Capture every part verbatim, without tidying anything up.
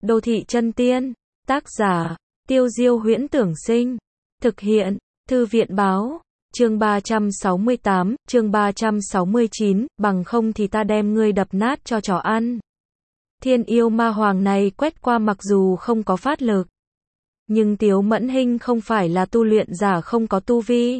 Đô thị chân tiên, tác giả, Tiêu Diêu Huyễn Tưởng Sinh, thực hiện, Thư viện Báo, chương ba trăm sáu mươi tám, chương ba trăm sáu mươi chín, bằng không thì ta đem ngươi đập nát cho chó ăn. Thiên yêu ma hoàng này quét qua mặc dù không có phát lực, nhưng Tiếu Mẫn Hinh không phải là tu luyện giả không có tu vi,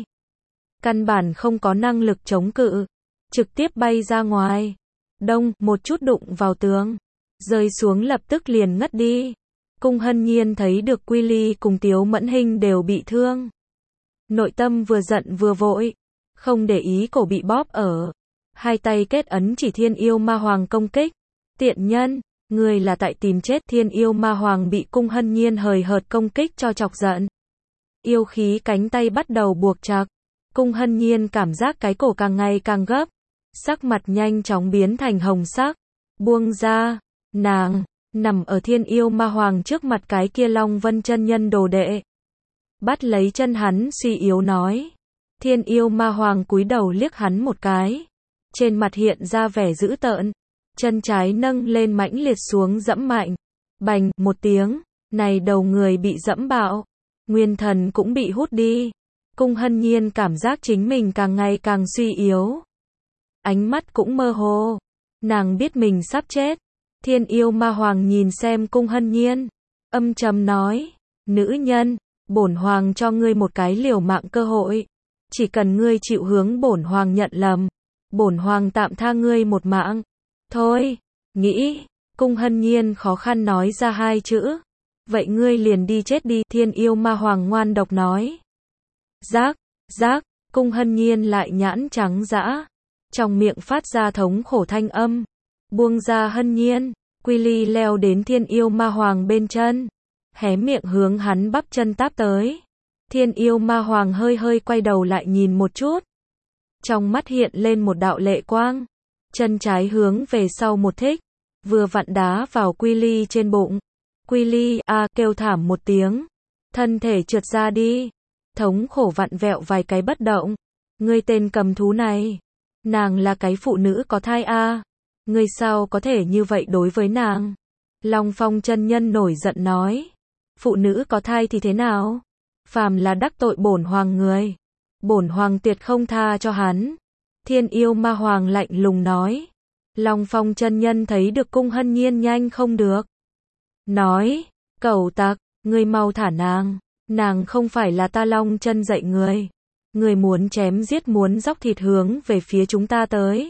căn bản không có năng lực chống cự, trực tiếp bay ra ngoài. Đông, một chút đụng vào tường, rơi xuống lập tức liền ngất đi. Cung Hân Nhiên thấy được Quy Ly cùng Tiếu Mẫn Hinh đều bị thương, nội tâm vừa giận vừa vội, không để ý cổ bị bóp ở, hai tay kết ấn chỉ thiên yêu ma hoàng công kích. Tiện nhân, người là tại tìm chết. Thiên yêu ma hoàng bị Cung Hân Nhiên hời hợt công kích cho chọc giận, yêu khí cánh tay bắt đầu buộc chặt. Cung Hân Nhiên cảm giác cái cổ càng ngày càng gấp, sắc mặt nhanh chóng biến thành hồng sắc. Buông ra, nàng nằm ở thiên yêu ma hoàng trước mặt cái kia Long Vân chân nhân đồ đệ, bắt lấy chân hắn suy yếu nói. Thiên yêu ma hoàng cúi đầu liếc hắn một cái, trên mặt hiện ra vẻ dữ tợn, chân trái nâng lên mãnh liệt xuống dẫm mạnh, bành một tiếng, này đầu người bị dẫm bạo, nguyên thần cũng bị hút đi. Cung Hân Nhiên cảm giác chính mình càng ngày càng suy yếu, ánh mắt cũng mơ hồ, nàng biết mình sắp chết. Thiên yêu ma hoàng nhìn xem Cung Hân Nhiên, âm trầm nói, nữ nhân, bổn hoàng cho ngươi một cái liều mạng cơ hội, chỉ cần ngươi chịu hướng bổn hoàng nhận lầm, bổn hoàng tạm tha ngươi một mạng. Thôi, nghĩ. Cung Hân Nhiên khó khăn nói ra hai chữ, vậy ngươi liền đi chết đi. Thiên yêu ma hoàng ngoan độc nói. Giác, giác, Cung Hân Nhiên lại nhãn trắng dã, trong miệng phát ra thống khổ thanh âm. Buông ra Hân Nhiên. Quy Ly leo đến thiên yêu ma hoàng bên chân, hé miệng hướng hắn bắp chân táp tới. Thiên yêu ma hoàng hơi hơi quay đầu lại nhìn một chút, trong mắt hiện lên một đạo lệ quang, chân trái hướng về sau một thích, vừa vặn đá vào Quy Ly trên bụng. Quy Ly a à, kêu thảm một tiếng, thân thể trượt ra đi, thống khổ vặn vẹo vài cái bất động. Ngươi tên cầm thú này, nàng là cái phụ nữ có thai a à? Ngươi sao có thể như vậy đối với nàng? Long Phong chân nhân nổi giận nói. Phụ nữ có thai thì thế nào? Phàm là đắc tội bổn hoàng người, bổn hoàng tuyệt không tha cho hắn. Thiên yêu ma hoàng lạnh lùng nói. Long Phong chân nhân thấy được Cung Hân Nhiên nhanh không được, nói, cẩu tặc, ngươi mau thả nàng, nàng không phải là ta Long chân dạy người, người muốn chém giết muốn dóc thịt hướng về phía chúng ta tới,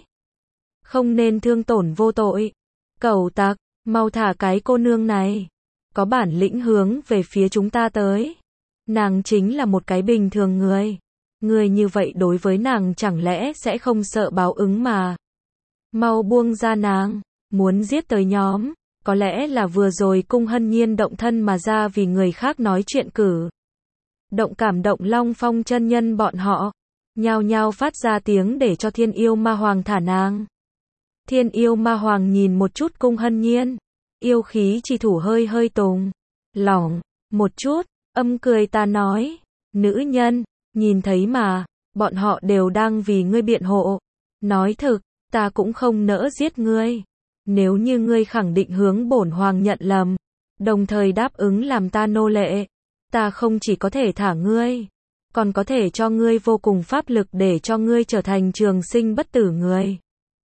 không nên thương tổn vô tội. Cẩu tặc, mau thả cái cô nương này, có bản lĩnh hướng về phía chúng ta tới, nàng chính là một cái bình thường người, người như vậy đối với nàng chẳng lẽ sẽ không sợ báo ứng mà. Mau buông ra nàng, muốn giết tới nhóm, có lẽ là vừa rồi Cung Hân Nhiên động thân mà ra vì người khác nói chuyện cử động cảm động Long Phong chân nhân bọn họ, nhao nhao phát ra tiếng để cho thiên yêu ma hoàng thả nàng. Thiên yêu ma hoàng nhìn một chút Cung Hân Nhiên, yêu khí chỉ thủ hơi hơi tùng lỏng một chút, âm cười ta nói, nữ nhân, nhìn thấy mà, bọn họ đều đang vì ngươi biện hộ, nói thực, ta cũng không nỡ giết ngươi, nếu như ngươi khẳng định hướng bổn hoàng nhận lầm, đồng thời đáp ứng làm ta nô lệ, ta không chỉ có thể thả ngươi, còn có thể cho ngươi vô cùng pháp lực để cho ngươi trở thành trường sinh bất tử người.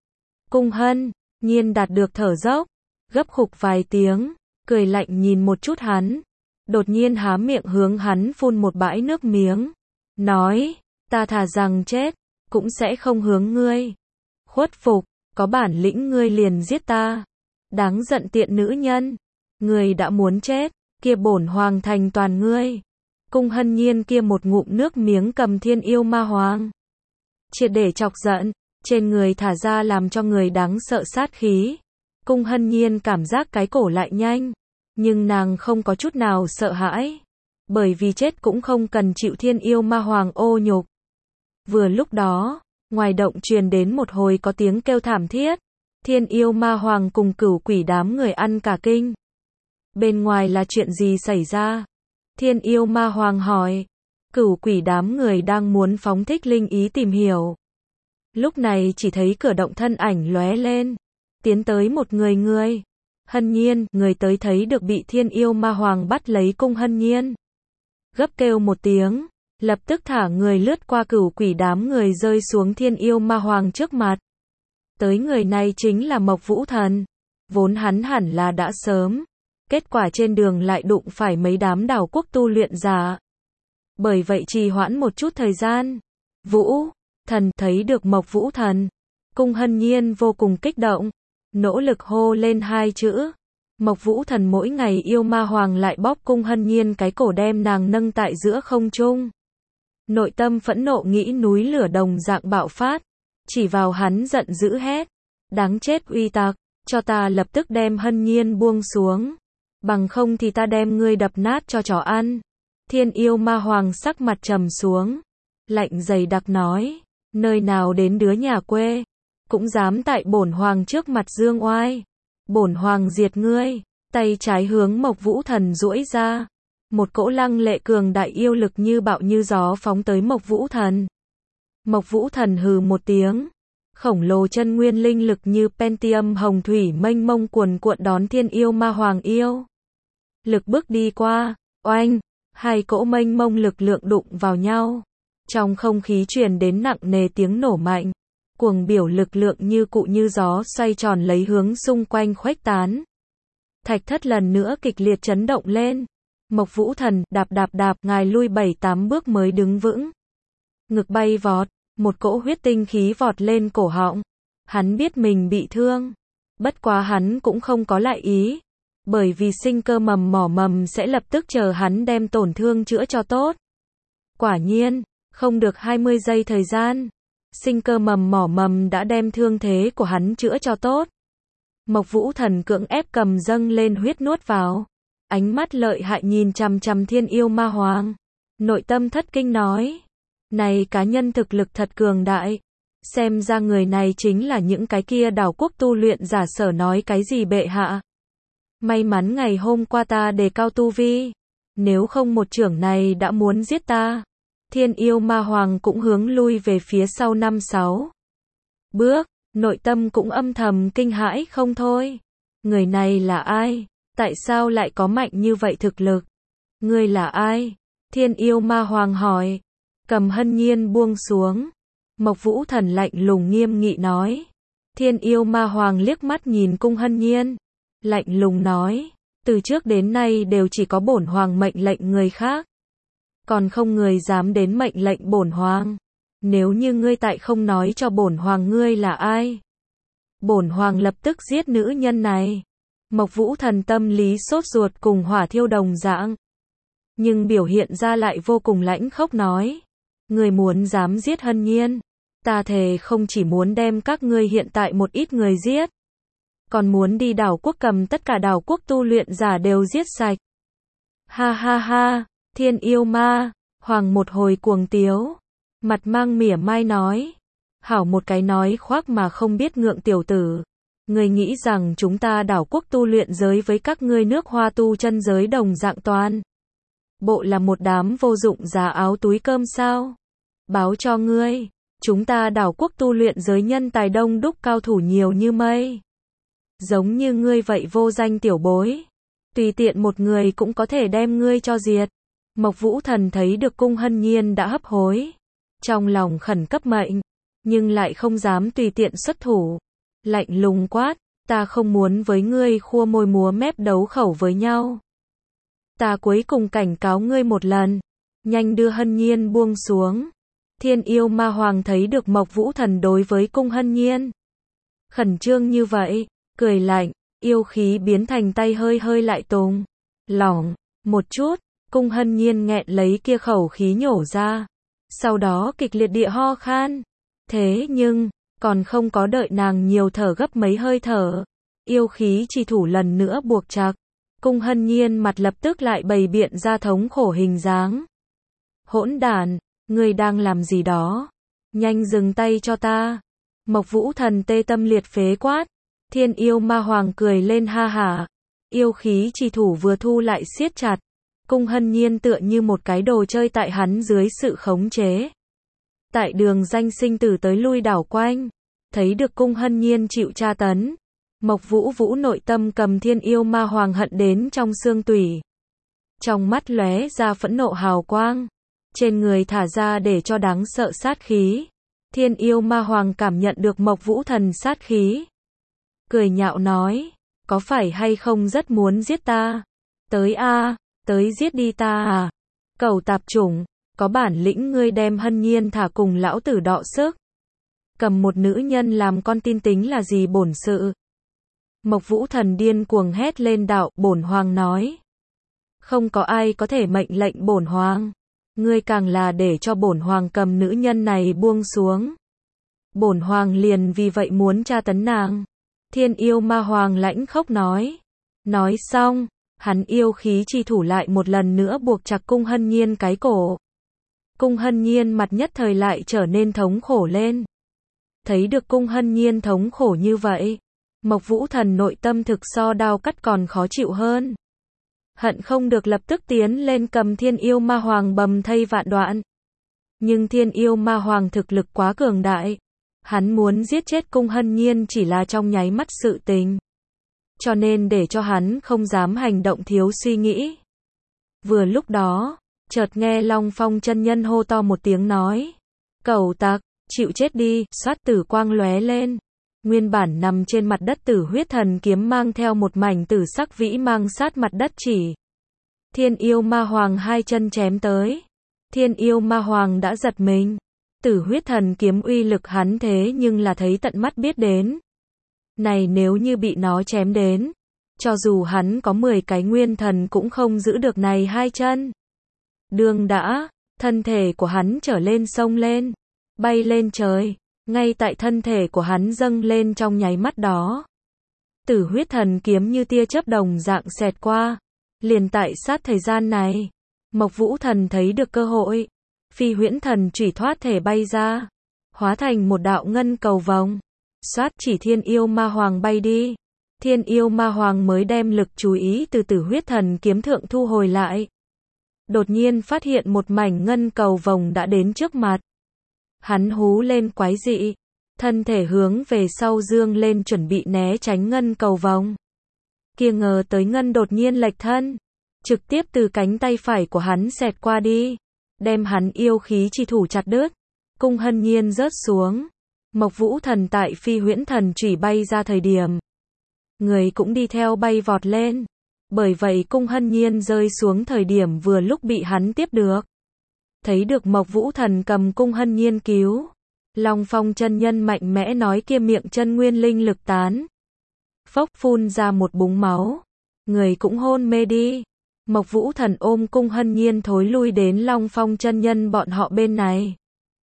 Cung Hân Nhiên đạt được thở dốc, gấp khục vài tiếng, cười lạnh nhìn một chút hắn, đột nhiên há miệng hướng hắn phun một bãi nước miếng, nói, ta thà rằng chết, cũng sẽ không hướng ngươi khuất phục, có bản lĩnh ngươi liền giết ta. Đáng giận tiện nữ nhân, ngươi đã muốn chết, kia bổn hoàng thành toàn ngươi. Cung Hân Nhiên kia một ngụm nước miếng cầm thiên yêu ma hoàng, triệt để chọc giận, trên người thả ra làm cho người đáng sợ sát khí. Cung Hân Nhiên cảm giác cái cổ lại nhanh, nhưng nàng không có chút nào sợ hãi, bởi vì chết cũng không cần chịu thiên yêu ma hoàng ô nhục. Vừa lúc đó, ngoài động truyền đến một hồi có tiếng kêu thảm thiết, thiên yêu ma hoàng cùng cửu quỷ đám người ăn cả kinh. Bên ngoài là chuyện gì xảy ra? Thiên yêu ma hoàng hỏi. Cửu quỷ đám người đang muốn phóng thích linh ý tìm hiểu. Lúc này chỉ thấy cửa động thân ảnh lóe lên, tiến tới một người người. Hân Nhiên, người tới thấy được bị Thiên Yêu Ma Hoàng bắt lấy cung Hân Nhiên. Gấp kêu một tiếng, lập tức thả người lướt qua cửu quỷ đám người rơi xuống Thiên Yêu Ma Hoàng trước mặt. Tới người này chính là Mộc Vũ Thần. Vốn hắn hẳn là đã sớm. Kết quả trên đường lại đụng phải mấy đám đảo quốc tu luyện giả. Bởi vậy trì hoãn một chút thời gian. Vũ Thần thấy được Mộc Vũ Thần. Cung Hân Nhiên vô cùng kích động. Nỗ lực hô lên hai chữ. Mộc Vũ Thần mỗi ngày yêu ma hoàng lại bóp cung Hân Nhiên cái cổ đem nàng nâng tại giữa không trung. Nội tâm phẫn nộ nghĩ núi lửa đồng dạng bạo phát. Chỉ vào hắn giận dữ hét. Đáng chết uy tặc, cho ta lập tức đem Hân Nhiên buông xuống. Bằng không thì ta đem ngươi đập nát cho chó ăn. Thiên Yêu Ma Hoàng sắc mặt trầm xuống. Lạnh dày đặc nói. Nơi nào đến đứa nhà quê. Cũng dám tại bổn hoàng trước mặt dương oai. Bổn hoàng diệt ngươi. Tay trái hướng Mộc Vũ Thần duỗi ra. Một cỗ lăng lệ cường đại yêu lực như bạo như gió phóng tới Mộc Vũ Thần. Mộc Vũ Thần hừ một tiếng. Khổng lồ chân nguyên linh lực như Pentium hồng thủy mênh mông cuồn cuộn đón Thiên Yêu Ma Hoàng yêu. Lực bước đi qua, oanh, hai cỗ mênh mông lực lượng đụng vào nhau. Trong không khí truyền đến nặng nề tiếng nổ mạnh. Cuồng biểu lực lượng như cụ như gió xoay tròn lấy hướng xung quanh khuếch tán. Thạch thất lần nữa kịch liệt chấn động lên. Mộc Vũ Thần, đạp đạp đạp, ngài lui bảy tám bước mới đứng vững. Ngực bay vọt, một cỗ huyết tinh khí vọt lên cổ họng. Hắn biết mình bị thương. Bất quá hắn cũng không có lại ý. Bởi vì sinh cơ mầm mỏ mầm sẽ lập tức chờ hắn đem tổn thương chữa cho tốt. Quả nhiên, không được hai mươi giây thời gian. Sinh cơ mầm mỏ mầm đã đem thương thế của hắn chữa cho tốt. Mộc Vũ Thần cưỡng ép cầm dâng lên huyết nuốt vào. Ánh mắt lợi hại nhìn chằm chằm Thiên Yêu Ma Hoàng. Nội tâm thất kinh nói. Này cá nhân thực lực thật cường đại. Xem ra người này chính là những cái kia đảo quốc tu luyện giả sở nói cái gì bệ hạ. May mắn ngày hôm qua ta đề cao tu vi. Nếu không một trưởng này đã muốn giết ta. Thiên Yêu Ma Hoàng cũng hướng lui về phía sau năm sáu bước. Nội tâm cũng âm thầm kinh hãi không thôi. Người này là ai? Tại sao lại có mạnh như vậy thực lực? Ngươi là ai? Thiên Yêu Ma Hoàng hỏi. Cầm Hân Nhiên buông xuống. Mộc Vũ Thần lạnh lùng nghiêm nghị nói. Thiên Yêu Ma Hoàng liếc mắt nhìn cung Hân Nhiên. Lạnh lùng nói. Từ trước đến nay đều chỉ có bổn hoàng mệnh lệnh người khác. Còn không người dám đến mệnh lệnh bổn hoàng. Nếu như ngươi tại không nói cho bổn hoàng ngươi là ai. Bổn hoàng lập tức giết nữ nhân này. Mộc Vũ Thần tâm lý sốt ruột cùng hỏa thiêu đồng dạng. Nhưng biểu hiện ra lại vô cùng lãnh khốc nói. Ngươi muốn dám giết Hân Nhiên. Ta thề không chỉ muốn đem các ngươi hiện tại một ít người giết. Còn muốn đi đảo quốc cầm tất cả đảo quốc tu luyện giả đều giết sạch. Ha ha ha, Thiên Yêu Ma Hoàng một hồi cuồng tiếu. Mặt mang mỉa mai nói. Hảo một cái nói khoác mà không biết ngượng tiểu tử. Ngươi nghĩ rằng chúng ta đảo quốc tu luyện giới với các ngươi nước Hoa tu chân giới đồng dạng toàn. Bộ là một đám vô dụng giá áo túi cơm sao? Báo cho ngươi, chúng ta đảo quốc tu luyện giới nhân tài đông đúc cao thủ nhiều như mây. Giống như ngươi vậy vô danh tiểu bối. Tùy tiện một người cũng có thể đem ngươi cho diệt. Mộc Vũ Thần thấy được cung Hân Nhiên đã hấp hối. Trong lòng khẩn cấp mệnh. Nhưng lại không dám tùy tiện xuất thủ. Lạnh lùng quát. Ta không muốn với ngươi khua môi múa mép đấu khẩu với nhau. Ta cuối cùng cảnh cáo ngươi một lần. Nhanh đưa Hân Nhiên buông xuống. Thiên Yêu Ma Hoàng thấy được Mộc Vũ Thần đối với cung Hân Nhiên. Khẩn trương như vậy. Cười lạnh. Yêu khí biến thành tay hơi hơi lại tùng. Lỏng. Một chút. Cung Hân Nhiên nghẹn lấy kia khẩu khí nhổ ra. Sau đó kịch liệt địa ho khan. Thế nhưng, còn không có đợi nàng nhiều thở gấp mấy hơi thở. Yêu khí chỉ thủ lần nữa buộc chặt. Cung Hân Nhiên mặt lập tức lại bày biện ra thống khổ hình dáng. Hỗn đản, ngươi đang làm gì đó? Nhanh dừng tay cho ta. Mộc Vũ Thần tê tâm liệt phế quát. Thiên Yêu Ma Hoàng cười lên ha hả. Yêu khí chỉ thủ vừa thu lại siết chặt. Cung Hân Nhiên tựa như một cái đồ chơi tại hắn dưới sự khống chế. Tại đường danh sinh tử tới lui đảo quanh. Thấy được cung Hân Nhiên chịu tra tấn. Mộc Vũ Vũ nội tâm cầm Thiên Yêu Ma Hoàng hận đến trong xương tủy. Trong mắt lóe ra phẫn nộ hào quang, trên người thả ra để cho đáng sợ sát khí. Thiên Yêu Ma Hoàng cảm nhận được Mộc Vũ Thần sát khí, cười nhạo nói, có phải hay không rất muốn giết ta? Tới a, tới giết đi ta à? Cẩu tạp chủng, có bản lĩnh ngươi đem Hân Nhiên thả cùng lão tử đọ sức. Cầm một nữ nhân làm con tin tính là gì bổn sự? Mộc Vũ Thần điên cuồng hét lên đạo, bổn hoàng nói. Không có ai có thể mệnh lệnh bổn hoàng. Ngươi càng là để cho bổn hoàng cầm nữ nhân này buông xuống. Bổn hoàng liền vì vậy muốn tra tấn nàng. Thiên Yêu Ma Hoàng lãnh khốc nói. Nói xong, hắn yêu khí chi thủ lại một lần nữa buộc chặt Cung Hân Nhiên cái cổ. Cung Hân Nhiên mặt nhất thời lại trở nên thống khổ lên. Thấy được Cung Hân Nhiên thống khổ như vậy, Mộc Vũ Thần nội tâm thực so đao cắt còn khó chịu hơn. Hận không được lập tức tiến lên cầm Thiên Yêu Ma Hoàng bầm thây vạn đoạn. Nhưng Thiên Yêu Ma Hoàng thực lực quá cường đại. Hắn muốn giết chết Cung Hân Nhiên chỉ là trong nháy mắt sự tình. Cho nên để cho hắn không dám hành động thiếu suy nghĩ. Vừa lúc đó, chợt nghe Long Phong chân nhân hô to một tiếng nói. Cẩu tặc, chịu chết đi, xoát tử quang lóe lên. Nguyên bản nằm trên mặt đất Tử Huyết Thần kiếm mang theo một mảnh tử sắc vĩ mang sát mặt đất chỉ. Thiên Yêu Ma Hoàng hai chân chém tới. Thiên Yêu Ma Hoàng đã giật mình. Tử Huyết Thần kiếm uy lực hắn thế nhưng là thấy tận mắt biết đến. Này nếu như bị nó chém đến, cho dù hắn có mười cái nguyên thần cũng không giữ được này hai chân. Đường đã, thân thể của hắn trở lên sông lên, bay lên trời. Ngay tại thân thể của hắn dâng lên trong nháy mắt đó, Tử Huyết Thần kiếm như tia chớp đồng dạng xẹt qua. Liền tại sát thời gian này, Mộc Vũ Thần thấy được cơ hội, Phi Huyễn Thần chủy thoát thể bay ra, hóa thành một đạo ngân cầu vòng, xoát chỉ Thiên Yêu Ma Hoàng bay đi. Thiên Yêu Ma Hoàng mới đem lực chú ý từ Tử Huyết Thần kiếm thượng thu hồi lại. Đột nhiên phát hiện một mảnh ngân cầu vòng đã đến trước mặt. Hắn hú lên quái dị, thân thể hướng về sau dương lên chuẩn bị né tránh ngân cầu vòng. Kia ngờ tới ngân đột nhiên lệch thân, trực tiếp từ cánh tay phải của hắn xẹt qua đi, đem hắn yêu khí chi thủ chặt đứt. Cung Hân Nhiên rớt xuống. Mộc Vũ Thần tại Phi Huyễn Thần chủy bay ra thời điểm, người cũng đi theo bay vọt lên. Bởi vậy Cung Hân Nhiên rơi xuống thời điểm vừa lúc bị hắn tiếp được. Thấy được Mộc Vũ Thần cầm Cung Hân Nhiên cứu, Long Phong chân nhân mạnh mẽ nói kia miệng chân nguyên linh lực tán. Phốc phun ra một búng máu, người cũng hôn mê đi. Mộc Vũ Thần ôm Cung Hân Nhiên thối lui đến Long Phong chân nhân bọn họ bên này.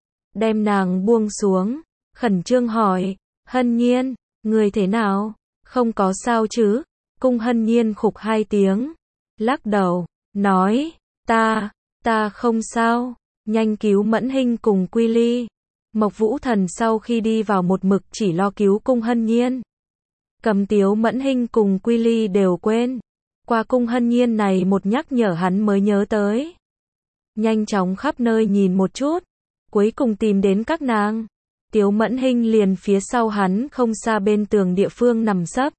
Đem nàng buông xuống, khẩn trương hỏi, Hân Nhiên, người thế nào? Không có sao chứ? Cung Hân Nhiên khục hai tiếng, lắc đầu, nói, ta, ta không sao, nhanh cứu Mẫn Hinh cùng Quy Ly. Mộc Vũ Thần sau khi đi vào một mực chỉ lo cứu Cung Hân Nhiên. Cầm Tiếu Mẫn Hinh cùng Quy Ly đều quên. Qua Cung Hân Nhiên này một nhắc nhở hắn mới nhớ tới. Nhanh chóng khắp nơi nhìn một chút, cuối cùng tìm đến các nàng. Tiếu Mẫn Hinh liền phía sau hắn không xa bên tường địa phương nằm sấp.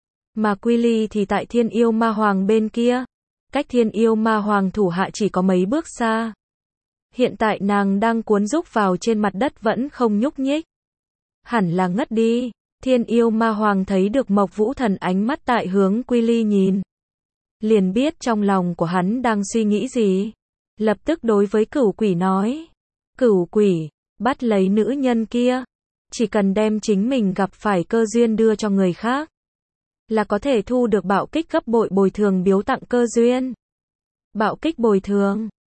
Mà Quy Ly thì tại Thiên Yêu Ma Hoàng bên kia. Cách Thiên Yêu Ma Hoàng thủ hạ chỉ có mấy bước xa. Hiện tại nàng đang cuốn rúc vào trên mặt đất vẫn không nhúc nhích. Hẳn là ngất đi. Thiên Yêu Ma Hoàng thấy được Mộc Vũ Thần ánh mắt tại hướng Quy Ly nhìn. Liền biết trong lòng của hắn đang suy nghĩ gì. Lập tức đối với Cửu Quỷ nói. Cửu Quỷ, bắt lấy nữ nhân kia. Chỉ cần đem chính mình gặp phải cơ duyên đưa cho người khác, là có thể thu được bạo kích gấp bội bồi thường biếu tặng cơ duyên. Bạo kích bồi thường.